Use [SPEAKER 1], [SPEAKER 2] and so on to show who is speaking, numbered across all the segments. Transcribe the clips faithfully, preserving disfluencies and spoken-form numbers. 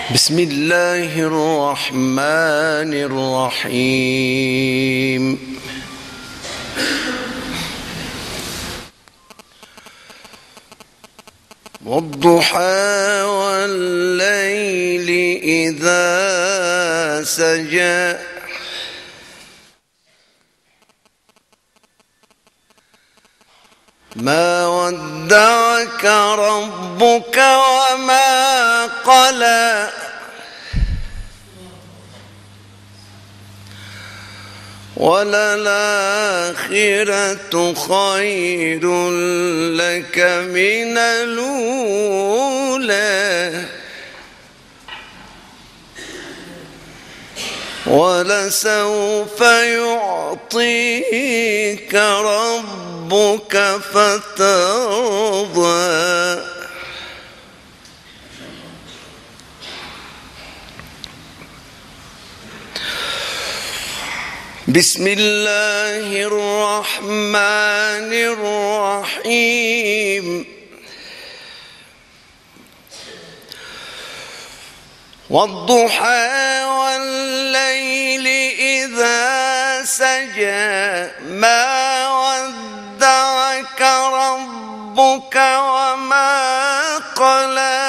[SPEAKER 1] بسم الله الرحمن الرحيم. والضحى والليل إذا سجى ما ودعك ربك وما قلى وللآخرة خير لك من الأولى ولسوف يعطيك ربك فترضى. بسم الله الرحمن الرحيم. والضحى والليل إذا سجى ما ودعك ربك وما قلى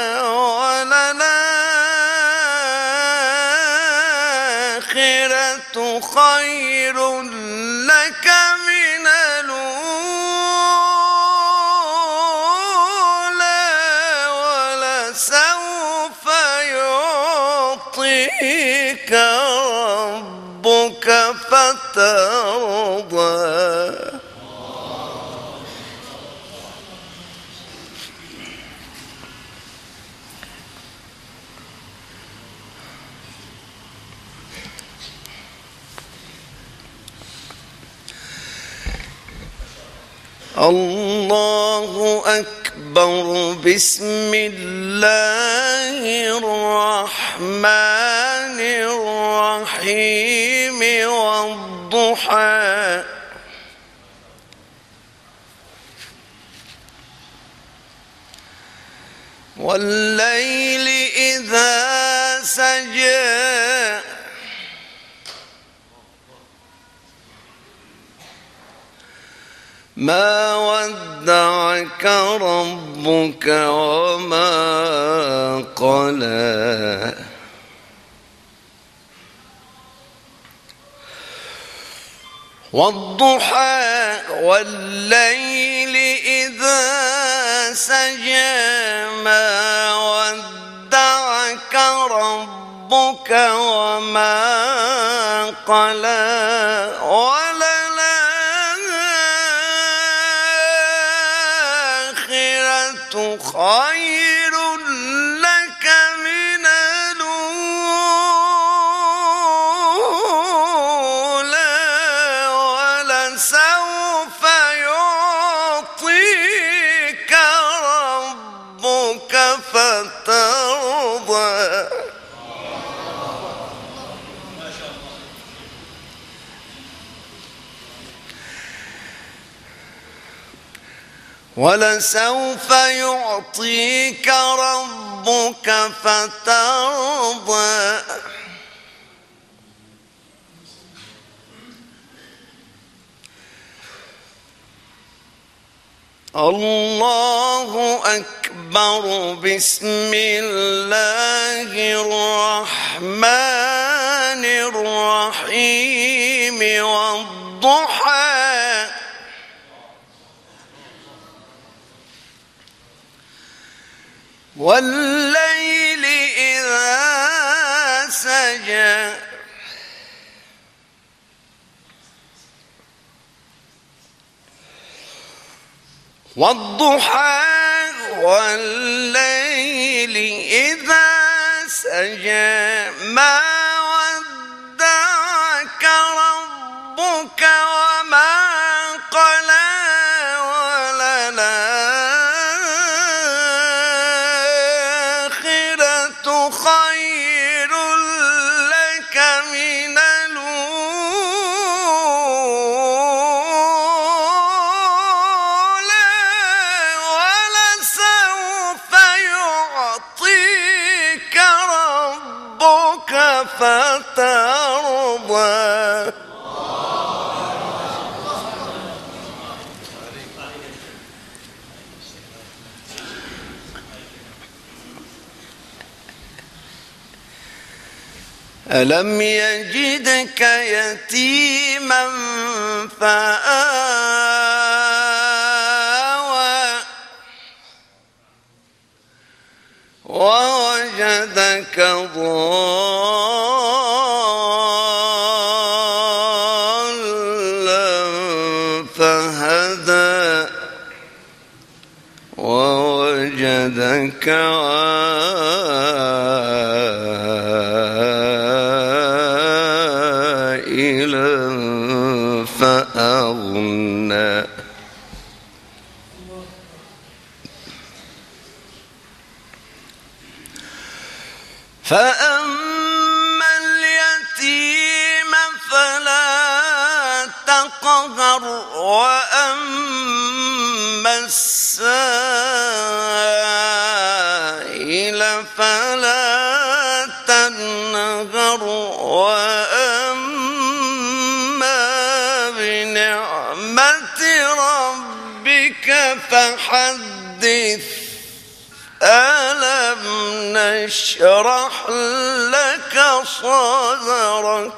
[SPEAKER 1] وللآخرة خير لك من الأولى ولسوف يعطيك ربك فترضى. الله أكبر. بسم الله الرحمن الرحيم. والضحى والليل إذا سجى ما ودعك ربك وما قلى والضحى والليل إذا سجى ما ودعك ربك وما قلى خير لك من الأولى ولسوف يعطيك ربك فترضى. ولسوف يعطيك ربك فترضى. الله أكبر. بسم الله الرحمن الرحيم. والضحى والليل إذا سجى والضحى والليل إذا سجى ما ودعك ربك وما قلى وللآخرة خير لك من الأولى ولسوف يعطيك ربك فترضى ألم يجدك يتيما فآوى ووجدك ضالا فهدى ووجدك عائلا فأغنى فأما اليتيم فلا تقهر وأما السائل فلا تنهر وأما بنعمة ربك فحدث ألم نشرح لك صدرك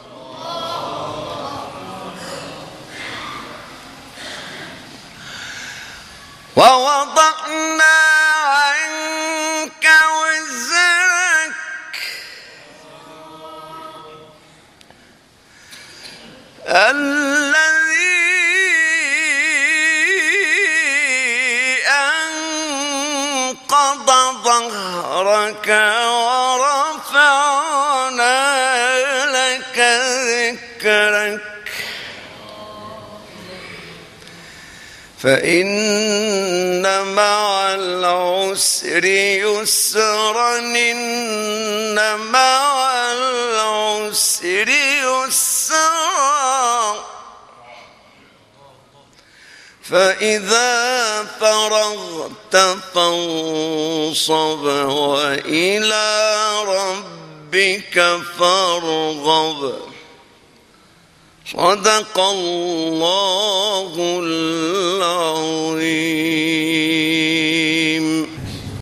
[SPEAKER 1] ووضعنا عنك وزرك الذي أنقض ظهرك ورفعنا لك ذكرك فإن مع العسر يسرا إن مع العسر يسرا فإذا فرغت فانصب وإلى ربك فارغب صدق الله العظيم.